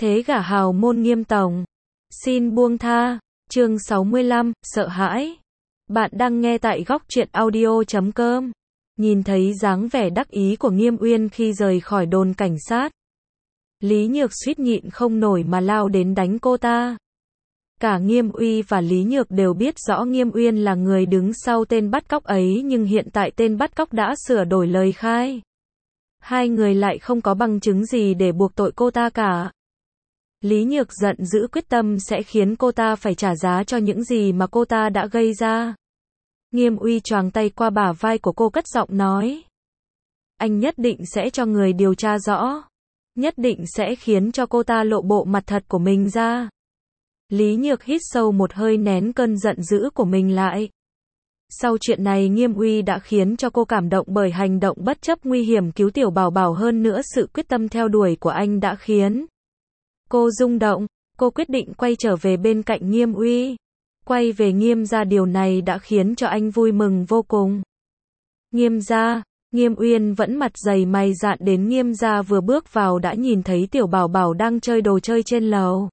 Thế gả hào môn Nghiêm tổng. Xin buông tha. Chương 65, sợ hãi. Bạn đang nghe tại góc truyện audio.com. Nhìn thấy dáng vẻ đắc ý của Nghiêm Uyên khi rời khỏi đồn cảnh sát, Lý Nhược suýt nhịn không nổi mà lao đến đánh cô ta. Cả Nghiêm Uy và Lý Nhược đều biết rõ Nghiêm Uyên là người đứng sau tên bắt cóc ấy, nhưng hiện tại tên bắt cóc đã sửa đổi lời khai. Hai người lại không có bằng chứng gì để buộc tội cô ta cả. Lý Nhược giận dữ quyết tâm sẽ khiến cô ta phải trả giá cho những gì mà cô ta đã gây ra. Nghiêm Uy choàng tay qua bả vai của cô cất giọng nói. Anh nhất định sẽ cho người điều tra rõ. Nhất định sẽ khiến cho cô ta lộ bộ mặt thật của mình ra. Lý Nhược hít sâu một hơi nén cơn giận dữ của mình lại. Sau chuyện này Nghiêm Uy đã khiến cho cô cảm động bởi hành động bất chấp nguy hiểm cứu Tiểu Bảo Bảo, hơn nữa sự quyết tâm theo đuổi của anh đã khiến cô rung động. Cô quyết định quay trở về bên cạnh Nghiêm Uy. Quay về Nghiêm gia, điều này đã khiến cho anh vui mừng vô cùng. Nghiêm gia, Nghiêm Uyên vẫn mặt dày mày dạn đến Nghiêm gia, vừa bước vào đã nhìn thấy Tiểu Bảo Bảo đang chơi đồ chơi trên lầu.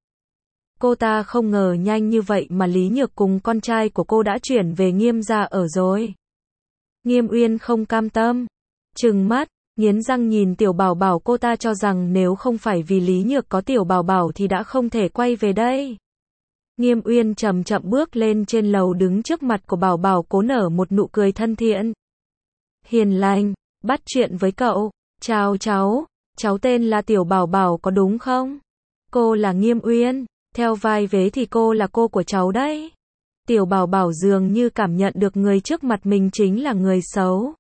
Cô ta không ngờ nhanh như vậy mà Lý Nhược cùng con trai của cô đã chuyển về Nghiêm gia ở rồi. Nghiêm Uyên không cam tâm, trừng mắt, nghiến răng nhìn Tiểu Bảo Bảo. Cô ta cho rằng nếu không phải vì Lý Nhược có Tiểu Bảo Bảo thì đã không thể quay về đây. Nghiêm Uyên chậm chậm bước lên trên lầu, đứng trước mặt của Bảo Bảo, cố nở một nụ cười thân thiện. Hiền lành, bắt chuyện với cậu. Chào cháu tên là Tiểu Bảo Bảo có đúng không? Cô là Nghiêm Uyên, theo vai vế thì cô là cô của cháu đấy. Tiểu Bảo Bảo dường như cảm nhận được người trước mặt mình chính là người xấu.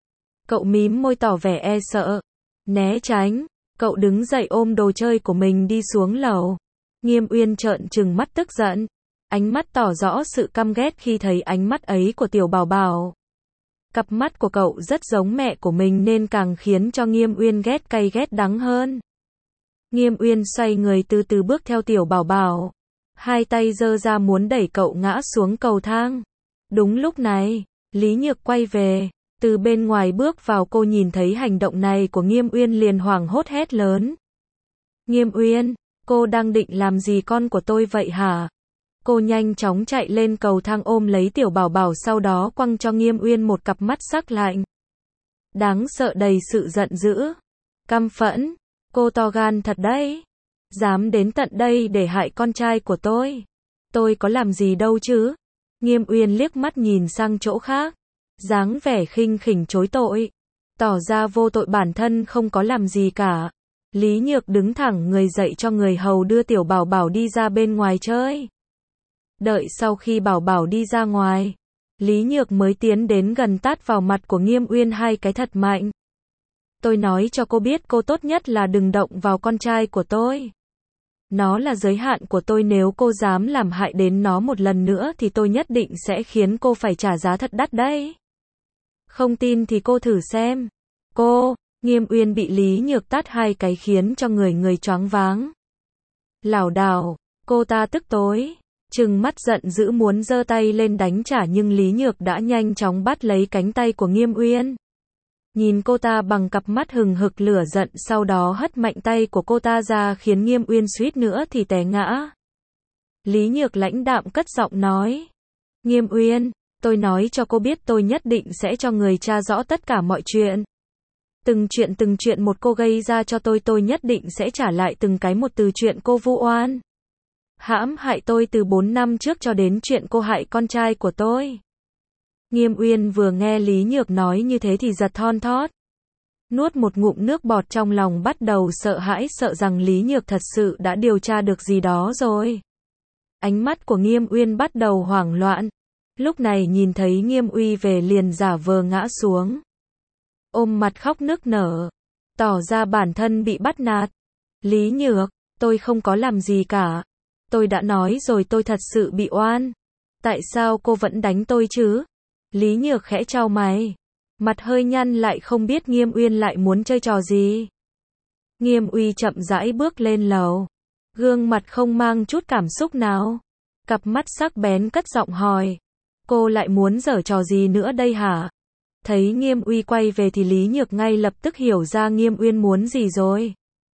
Cậu mím môi tỏ vẻ e sợ, né tránh. Cậu đứng dậy ôm đồ chơi của mình đi xuống lầu. Nghiêm Uyên trợn trừng mắt tức giận, ánh mắt tỏ rõ sự căm ghét khi thấy ánh mắt ấy của Tiểu Bảo Bảo. Cặp mắt của cậu rất giống mẹ của mình nên càng khiến cho Nghiêm Uyên ghét cay ghét đắng hơn. Nghiêm Uyên xoay người từ từ bước theo Tiểu Bảo Bảo, hai tay giơ ra muốn đẩy cậu ngã xuống cầu thang. Đúng lúc này, Lý Nhược quay về, từ bên ngoài bước vào. Cô nhìn thấy hành động này của Nghiêm Uyên liền hoảng hốt hét lớn. Nghiêm Uyên, cô đang định làm gì con của tôi vậy hả? Cô nhanh chóng chạy lên cầu thang ôm lấy Tiểu Bảo Bảo, sau đó quăng cho Nghiêm Uyên một cặp mắt sắc lạnh, đáng sợ đầy sự giận dữ, căm phẫn. Cô to gan thật đấy, dám đến tận đây để hại con trai của tôi. Tôi có làm gì đâu chứ? Nghiêm Uyên liếc mắt nhìn sang chỗ khác, dáng vẻ khinh khỉnh chối tội, tỏ ra vô tội bản thân không có làm gì cả. Lý Nhược đứng thẳng người dậy cho người hầu đưa Tiểu Bảo Bảo đi ra bên ngoài chơi. Đợi sau khi Bảo Bảo đi ra ngoài, Lý Nhược mới tiến đến gần tát vào mặt của Nghiêm Uyên hai cái thật mạnh. Tôi nói cho cô biết, cô tốt nhất là đừng động vào con trai của tôi. Nó là giới hạn của tôi, nếu cô dám làm hại đến nó một lần nữa thì tôi nhất định sẽ khiến cô phải trả giá thật đắt đấy. Không tin thì cô thử xem. Cô, Nghiêm Uyên bị Lý Nhược tát hai cái khiến cho người choáng váng. Lảo đảo, cô ta tức tối, trừng mắt giận dữ muốn giơ tay lên đánh trả, nhưng Lý Nhược đã nhanh chóng bắt lấy cánh tay của Nghiêm Uyên. Nhìn cô ta bằng cặp mắt hừng hực lửa giận, sau đó hất mạnh tay của cô ta ra khiến Nghiêm Uyên suýt nữa thì té ngã. Lý Nhược lãnh đạm cất giọng nói. Nghiêm Uyên, tôi nói cho cô biết, tôi nhất định sẽ cho người tra rõ tất cả mọi chuyện. Từng chuyện một cô gây ra cho tôi nhất định sẽ trả lại từng cái một, từ chuyện cô vu oan, hãm hại tôi từ 4 năm trước cho đến chuyện cô hại con trai của tôi. Nghiêm Uyên vừa nghe Lý Nhược nói như thế thì giật thon thót, nuốt một ngụm nước bọt, trong lòng bắt đầu sợ hãi, sợ rằng Lý Nhược thật sự đã điều tra được gì đó rồi. Ánh mắt của Nghiêm Uyên bắt đầu hoảng loạn. Lúc này nhìn thấy Nghiêm Uy về liền giả vờ ngã xuống, ôm mặt khóc nức nở, tỏ ra bản thân bị bắt nạt. Lý Nhược, tôi không có làm gì cả. Tôi đã nói rồi, tôi thật sự bị oan. Tại sao cô vẫn đánh tôi chứ? Lý Nhược khẽ chau mày, mặt hơi nhăn lại, không biết Nghiêm Uyên lại muốn chơi trò gì. Nghiêm Uy chậm rãi bước lên lầu, gương mặt không mang chút cảm xúc nào, cặp mắt sắc bén cất giọng hỏi. Cô lại muốn giở trò gì nữa đây hả? Thấy Nghiêm Uy quay về thì Lý Nhược ngay lập tức hiểu ra Nghiêm Uyên muốn gì rồi.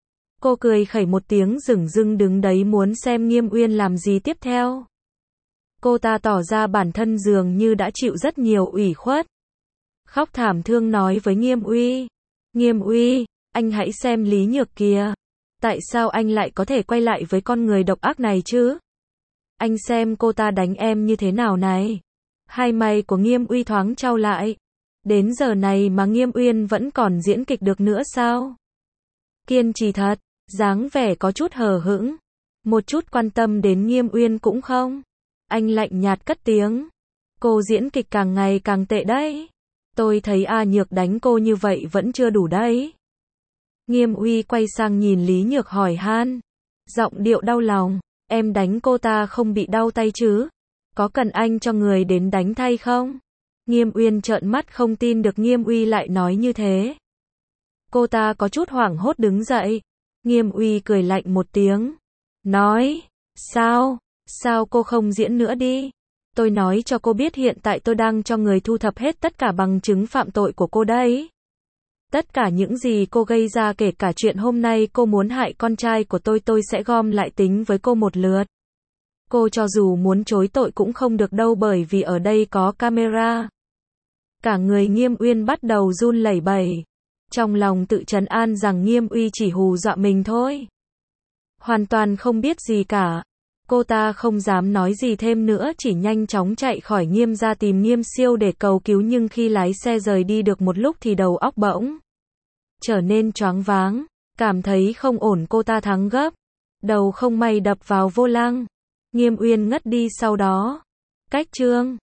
Cô cười khẩy một tiếng dửng dưng đứng đấy muốn xem Nghiêm Uyên làm gì tiếp theo. Cô ta tỏ ra bản thân dường như đã chịu rất nhiều ủy khuất. Khóc thảm thương nói với Nghiêm Uy. Nghiêm Uy, anh hãy xem Lý Nhược kìa. Tại sao anh lại có thể quay lại với con người độc ác này chứ? Anh xem cô ta đánh em như thế nào này. Hai mày của Nghiêm Uy thoáng chau lại. Đến giờ này mà Nghiêm Uyên vẫn còn diễn kịch được nữa sao? Kiên trì thật, dáng vẻ có chút hờ hững. Một chút quan tâm đến Nghiêm Uyên cũng không. Anh lạnh nhạt cất tiếng. Cô diễn kịch càng ngày càng tệ đấy. Tôi thấy A Nhược đánh cô như vậy vẫn chưa đủ đấy. Nghiêm Uy quay sang nhìn Lý Nhược hỏi han. Giọng điệu đau lòng. Em đánh cô ta không bị đau tay chứ? Có cần anh cho người đến đánh thay không? Nghiêm Uyên trợn mắt không tin được Nghiêm Uy lại nói như thế. Cô ta có chút hoảng hốt đứng dậy. Nghiêm Uy cười lạnh một tiếng. Nói, sao cô không diễn nữa đi? Tôi nói cho cô biết hiện tại tôi đang cho người thu thập hết tất cả bằng chứng phạm tội của cô đấy. Tất cả những gì cô gây ra kể cả chuyện hôm nay cô muốn hại con trai của tôi sẽ gom lại tính với cô một lượt. Cô cho dù muốn chối tội cũng không được đâu bởi vì ở đây có camera. Cả người Nghiêm Uyên bắt đầu run lẩy bẩy. Trong lòng tự trấn an rằng Nghiêm Uy chỉ hù dọa mình thôi. Hoàn toàn không biết gì cả. Cô ta không dám nói gì thêm nữa chỉ nhanh chóng chạy khỏi Nghiêm ra tìm Nghiêm Siêu để cầu cứu nhưng khi lái xe rời đi được một lúc thì đầu óc bỗng trở nên choáng váng. Cảm thấy không ổn cô ta thắng gấp. Đầu không may đập vào vô lăng. Nghiêm Uyên ngất đi sau đó. Cách chương